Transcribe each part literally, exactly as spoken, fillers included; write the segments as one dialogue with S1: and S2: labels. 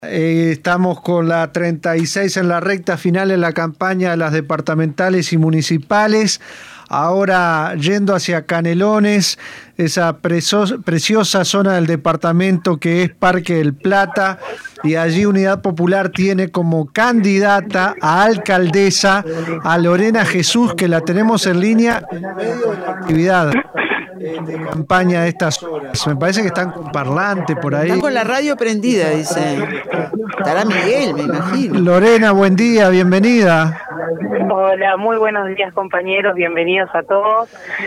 S1: Eh, estamos con la treinta y seis en la recta final en la campaña de las departamentales y municipales. Ahora yendo hacia Canelones, esa preso- preciosa zona del departamento que es Parque del Plata, y allí Unidad Popular tiene como candidata a alcaldesa a Lorena Jesús, que la tenemos en línea en medio de la actividad de campaña de estas horas. Me parece que están con parlante por ahí.
S2: Están con la radio prendida, dice. Estará Miguel, me imagino.
S1: Lorena, buen día, bienvenida.
S3: Hola, muy buenos días, compañeros, bienvenidos a todos.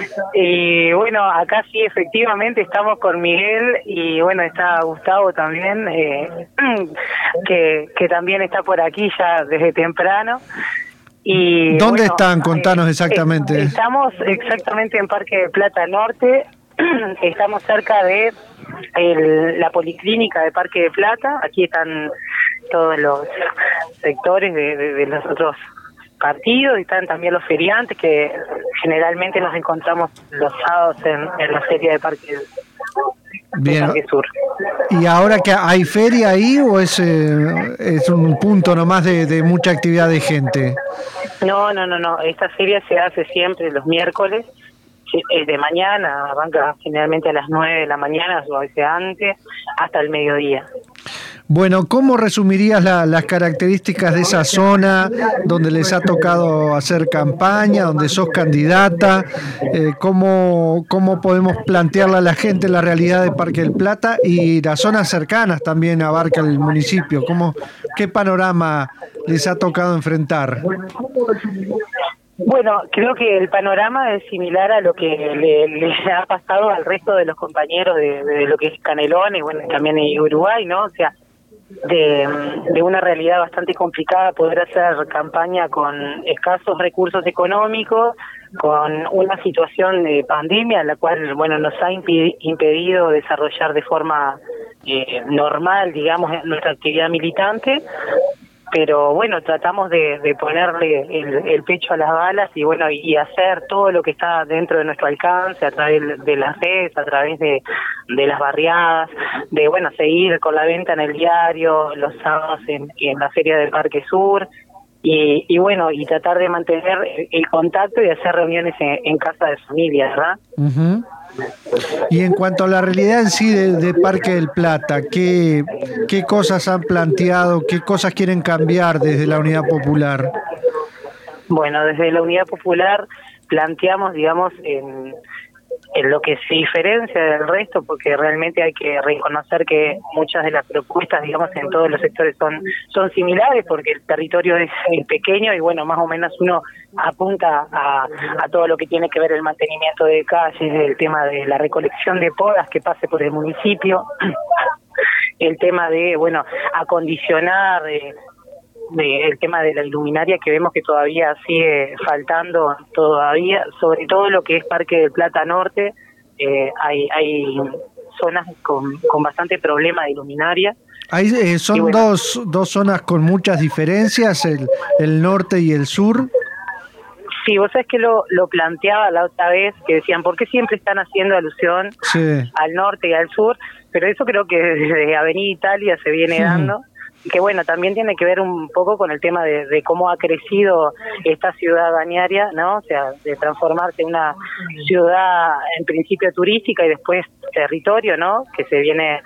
S3: Y bueno, acá sí, efectivamente estamos con Miguel y bueno, está Gustavo también, eh, que, que también está por aquí ya desde temprano. Y
S1: ¿Dónde
S3: bueno,
S1: están? Contanos exactamente.
S3: Eh, estamos exactamente en Parque del Plata Norte, estamos cerca de el, la Policlínica de Parque del Plata. Aquí están todos los sectores de, de, de los otros partidos, y están también los feriantes que generalmente nos encontramos los sábados en, en la feria de Parque,
S1: Bien.
S3: de Parque Sur.
S1: ¿Y ahora que hay feria ahí o es, eh, es un punto nomás de, de mucha actividad de gente?
S3: No, no, no, no. Esta feria se hace siempre los miércoles, es de mañana, arranca generalmente a las nueve de la mañana, o a veces antes, hasta el mediodía.
S1: Bueno, ¿cómo resumirías la, las características de esa zona donde les ha tocado hacer campaña, donde sos candidata? Eh, ¿cómo, ¿Cómo podemos plantearle a la gente la realidad de Parque del Plata y las zonas cercanas también abarca el municipio? ¿Cómo, ¿Qué panorama les ha tocado enfrentar?
S3: Bueno, creo que el panorama es similar a lo que le, le ha pasado al resto de los compañeros de, de lo que es Canelones, bueno, también en Uruguay, ¿no? O sea, de, de una realidad bastante complicada poder hacer campaña con escasos recursos económicos, con una situación de pandemia, la cual, bueno, nos ha impi- impedido desarrollar de forma eh, normal, digamos, nuestra actividad militante. Pero bueno, tratamos de, de ponerle el, el pecho a las balas y bueno, y hacer todo lo que está dentro de nuestro alcance a través de las redes, a través de, de las barriadas, de bueno, seguir con la venta en el diario, los sábados en, en la Feria del Parque Sur, y, y bueno, y tratar de mantener el contacto y hacer reuniones en, en casa de familia, ¿verdad?
S1: Uh-huh. Y en cuanto a la realidad en sí de, de Parque del Plata, ¿qué, ¿qué cosas han planteado, qué cosas quieren cambiar desde la Unidad Popular?
S3: Bueno, desde la Unidad Popular planteamos, digamos, en, en lo que se diferencia del resto, porque realmente hay que reconocer que muchas de las propuestas, digamos, en todos los sectores son son similares, porque el territorio es, es pequeño y bueno, más o menos uno apunta a, a todo lo que tiene que ver el mantenimiento de calles, el tema de la recolección de podas que pase por el municipio, el tema de, bueno, acondicionar eh, de, el tema de la iluminaria, que vemos que todavía sigue faltando todavía, sobre todo lo que es Parque del Plata Norte, eh, hay hay zonas con, con bastante problema de iluminaria.
S1: Hay, eh, son bueno, dos, dos zonas con muchas diferencias, el, el norte y el sur.
S3: Sí, vos sabés que lo, lo planteaba la otra vez, que decían, ¿por qué siempre están haciendo alusión
S1: sí.
S3: al norte y al sur? Pero eso creo que desde Avenida Italia se viene sí. dando, y que bueno, también tiene que ver un poco con el tema de, de cómo ha crecido esta ciudad balnearia, ¿no? O sea, de transformarse en una ciudad en principio turística y después territorio, ¿no? Que se viene,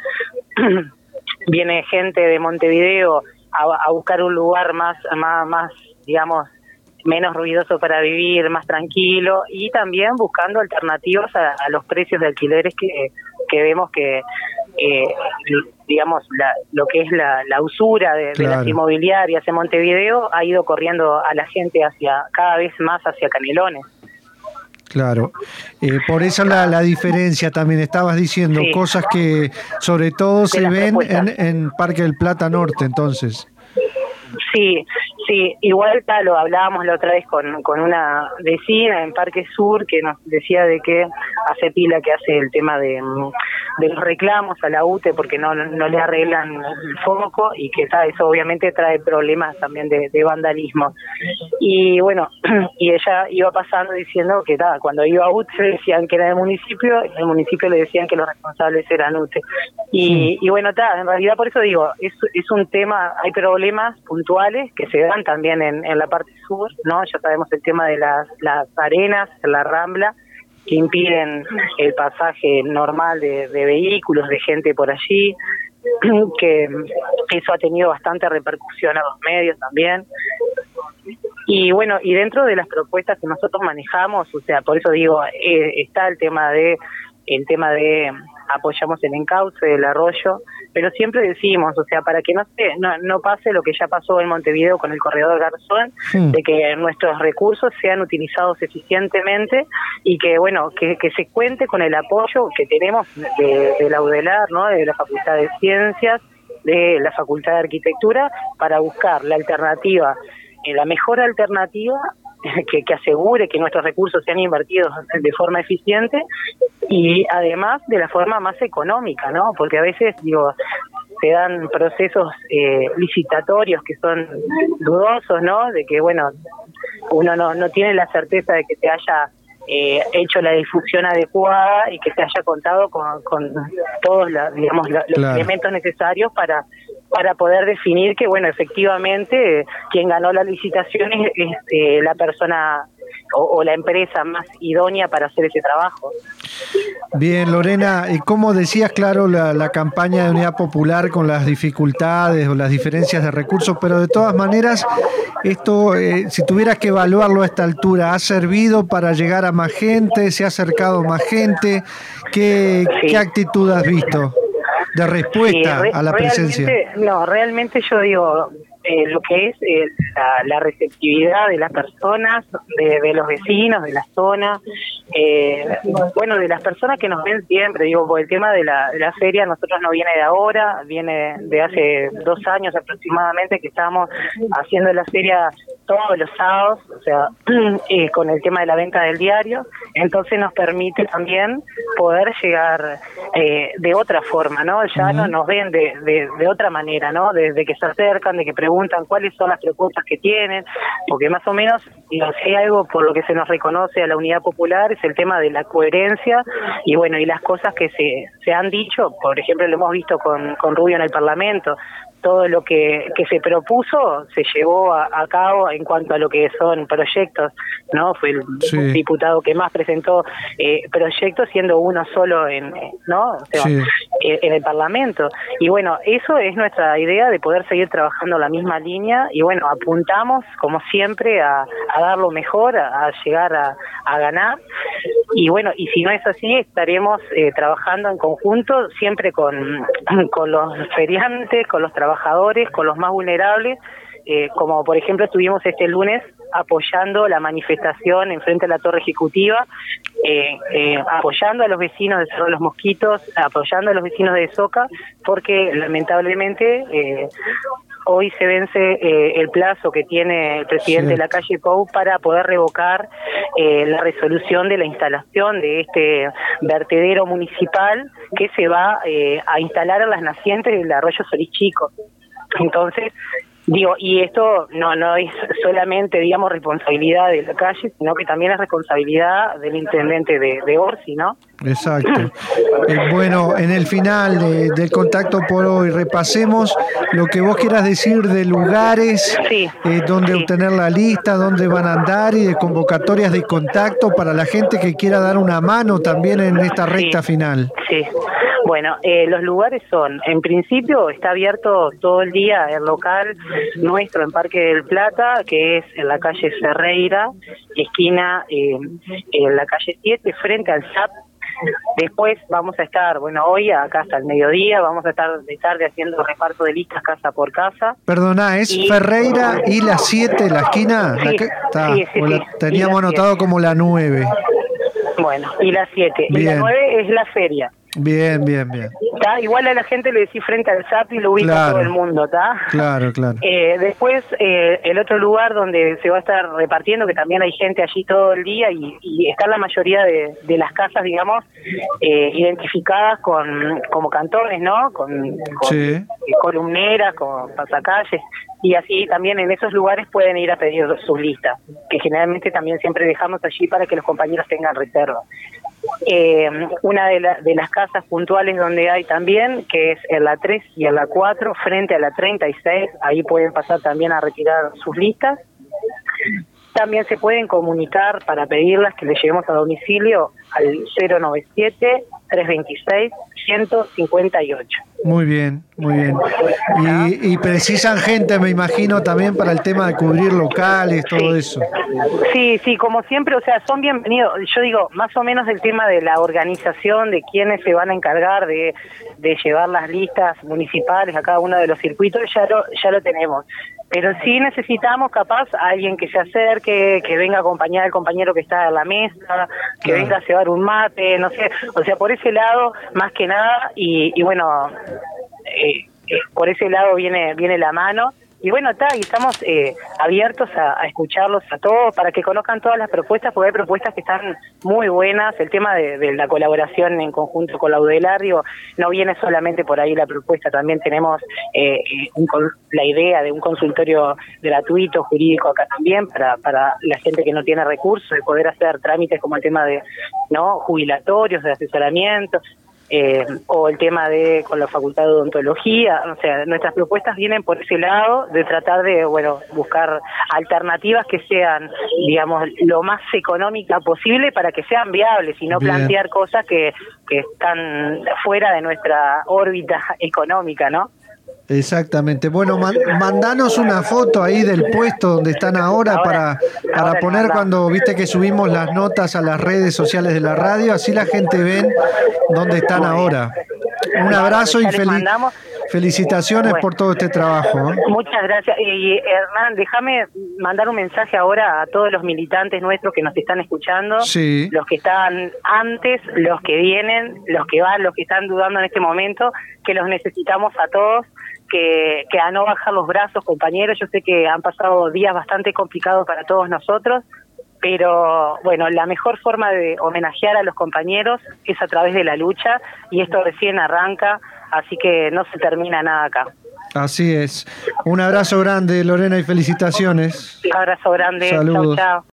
S3: viene gente de Montevideo a, a buscar un lugar más, más, más, digamos, menos ruidoso para vivir, más tranquilo, y también buscando alternativas a, a los precios de alquileres que, que vemos que, eh, digamos, la, lo que es la, la usura de, claro. de las inmobiliarias en Montevideo ha ido corriendo a la gente hacia cada vez más hacia Canelones.
S1: Claro, eh, por eso la, la diferencia también, estabas diciendo, sí. cosas que sobre todo de se ven en, en Parque del Plata Norte, entonces.
S3: Sí, sí, igual tal, lo hablábamos la otra vez con, con una vecina en Parque Sur que nos decía de que hace pila que hace el tema de, de los reclamos a la U T E porque no, no le arreglan el foco y que ta, eso obviamente trae problemas también de, de vandalismo. Y bueno, y ella iba pasando diciendo que ta, cuando iba a U T E decían que era del municipio, y el municipio le decían que los responsables eran U T E. Y, y bueno, ta, en realidad por eso digo, es, es un tema, hay problemas puntuales que se dan también en, en la parte sur, ¿no? Ya sabemos el tema de las, las arenas en la Rambla, que impiden el pasaje normal de, de vehículos, de gente por allí, que eso ha tenido bastante repercusión a los medios también. Y bueno, y dentro de las propuestas que nosotros manejamos, o sea, por eso digo, eh, está el tema de el tema de apoyamos el encauce del arroyo, pero siempre decimos, o sea, para que no se, no, no pase lo que ya pasó en Montevideo con el corredor Garzón, sí. de que nuestros recursos sean utilizados eficientemente y que, bueno, que, que se cuente con el apoyo que tenemos de, de la UDELAR, ¿no?, de la Facultad de Ciencias, de la Facultad de Arquitectura, para buscar la alternativa, eh, la mejor alternativa que, que asegure que nuestros recursos sean invertidos de forma eficiente y además de la forma más económica, ¿no? Porque a veces, digo, se dan procesos eh, licitatorios que son dudosos, ¿no? De que, bueno, uno no, no tiene la certeza de que se haya eh, hecho la difusión adecuada y que se haya contado con, con todos la, digamos, la, los claro. elementos necesarios para para poder definir que, bueno, efectivamente, eh, quien ganó la licitación es, es eh, la persona o, o la empresa más idónea para hacer ese trabajo.
S1: Bien, Lorena, y como decías, claro, la, la campaña de Unidad Popular con las dificultades o las diferencias de recursos, pero de todas maneras, esto, eh, si tuvieras que evaluarlo a esta altura, ¿ha servido para llegar a más gente? ¿Se ha acercado más gente? ¿Qué, sí. ¿qué actitud has visto de respuesta sí, re, a la presencia?
S3: No, realmente yo digo, eh, lo que es eh, la, la receptividad de las personas, de, de los vecinos, de la zona, eh, bueno, de las personas que nos ven siempre, digo, por el tema de la, de la feria, nosotros no viene de ahora, viene de hace dos años aproximadamente que estamos haciendo la feria todos los sábados, o sea, eh, con el tema de la venta del diario, entonces nos permite también poder llegar eh, de otra forma, ¿no? Ya uh-huh. no nos ven de, de, de otra manera, ¿no? Desde que se acercan, de que preguntan cuáles son las propuestas que tienen, porque más o menos, digo, si hay algo por lo que se nos reconoce a la Unidad Popular es el tema de la coherencia y bueno, y las cosas que se, se han dicho, por ejemplo, lo hemos visto con, con Rubio en el Parlamento, todo lo que, que se propuso se llevó a, a cabo en cuanto a lo que son proyectos, ¿no? Fue el sí. diputado que más presentó eh, proyectos, siendo uno solo en, ¿no? O sea, sí. en, en el Parlamento. Y bueno, eso es nuestra idea de poder seguir trabajando la misma línea y bueno, apuntamos, como siempre, a, a dar lo mejor, a, a llegar a, a ganar. Y bueno, y si no es así, estaremos eh, trabajando en conjunto, siempre con, con los feriantes, con los trabajadores, con los más vulnerables, eh, como por ejemplo estuvimos este lunes apoyando la manifestación en frente a la Torre Ejecutiva, eh, eh, apoyando a los vecinos de Cerro de los Mosquitos, apoyando a los vecinos de Soca, porque lamentablemente eh, hoy se vence eh, el plazo que tiene el presidente sí. de la calle Pou para poder revocar eh, la resolución de la instalación de este vertedero municipal que se va eh, a instalar en las nacientes del arroyo Solís Chico. Entonces, digo, y esto no no es solamente, digamos, responsabilidad de la calle, sino que también es responsabilidad del intendente de, de Orsi, ¿no?
S1: Exacto. Eh, bueno, en el final de, del contacto por hoy, repasemos lo que vos quieras decir de lugares,
S3: sí,
S1: eh, donde
S3: sí.
S1: obtener la lista, dónde van a andar y de convocatorias de contacto para la gente que quiera dar una mano también en esta recta
S3: sí,
S1: final.
S3: Sí. Bueno, eh, los lugares son, en principio está abierto todo el día el local nuestro en Parque del Plata, que es en la calle Ferreira, esquina eh, en la calle siete, frente al S A P. Después vamos a estar, bueno, hoy acá hasta el mediodía, vamos a estar de tarde haciendo reparto de listas casa por casa.
S1: Perdona, ¿es y, Ferreira y la siete, la esquina?
S3: Sí,
S1: la que, está,
S3: sí, sí,
S1: la
S3: sí,
S1: teníamos anotado como la nueve.
S3: Bueno, y la siete. Y la nueve es la feria.
S1: Bien, bien, bien.
S3: ¿Tá? Igual a la gente le decís frente al S A P y lo ubica
S1: Claro.
S3: todo el mundo, ¿está?
S1: Claro, claro.
S3: Eh, después, eh, el otro lugar donde se va a estar repartiendo, que también hay gente allí todo el día y, y están la mayoría de, de las casas, digamos, eh, identificadas con como cantones, ¿no? Con, con
S1: Sí.
S3: columneras, con pasacalles, y así también en esos lugares pueden ir a pedir sus listas, que generalmente también siempre dejamos allí para que los compañeros tengan reserva. Eh, una de, la, de las casas puntuales donde hay también, que es en la tres y en la cuatro, frente a la treinta y seis, ahí pueden pasar también a retirar sus listas. También se pueden comunicar para pedirlas que les llevemos a domicilio al cero noventa y siete, trescientos veintiséis, ciento cincuenta y ocho.
S1: Muy bien, muy bien. Y, y precisan gente, me imagino, también para el tema de cubrir locales, todo
S3: Sí.
S1: eso.
S3: Sí, sí, como siempre, o sea, son bienvenidos. Yo digo, más o menos el tema de la organización, de quiénes se van a encargar de, de llevar las listas municipales a cada uno de los circuitos, ya lo, ya lo tenemos. Pero sí necesitamos, capaz, a alguien que se acerque, que venga a acompañar al compañero que está en la mesa, que
S1: Claro.
S3: venga a llevar un mate, no sé. O sea, por ese lado, más que nada, y, y bueno, eh, eh, por ese lado viene viene la mano. Y bueno, está, y estamos eh, abiertos a, a escucharlos a todos para que conozcan todas las propuestas, porque hay propuestas que están muy buenas. El tema de, de la colaboración en conjunto con la UDELAR, digo, no viene solamente por ahí la propuesta, también tenemos eh, un, la idea de un consultorio gratuito jurídico acá también para, para la gente que no tiene recursos, de poder hacer trámites como el tema de no jubilatorios, de asesoramiento. Eh, o el tema de con la facultad de odontología, o sea, nuestras propuestas vienen por ese lado de tratar de, bueno, buscar alternativas que sean, digamos, lo más económica posible para que sean viables y no
S1: Bien.
S3: plantear cosas que, que están fuera de nuestra órbita económica, ¿no?
S1: Exactamente. Bueno, man, mandanos una foto ahí del puesto donde están ahora,
S3: Ahora-
S1: para, para
S3: ahora
S1: poner
S3: mandamos.
S1: cuando, viste que subimos las notas a las redes sociales de la radio, así la gente ve dónde están
S3: Muy bien.
S1: ahora. Un abrazo
S3: Ya
S1: y
S3: les
S1: feliz,
S3: mandamos.
S1: felicitaciones
S3: Bueno.
S1: por todo este trabajo, ¿eh?
S3: Muchas gracias. Y Hernán, déjame mandar un mensaje ahora a todos los militantes nuestros que nos están escuchando,
S1: Sí.
S3: los que están antes, los que vienen, los que van, los que están dudando en este momento, que los necesitamos a todos, que, que a no bajar los brazos, compañeros. Yo sé que han pasado días bastante complicados para todos nosotros, pero bueno, la mejor forma de homenajear a los compañeros es a través de la lucha, y esto recién arranca, así que no se termina nada acá.
S1: Así es. Un abrazo grande, Lorena, y felicitaciones.
S3: Un abrazo grande.
S1: Saludos.
S3: Chau, chau.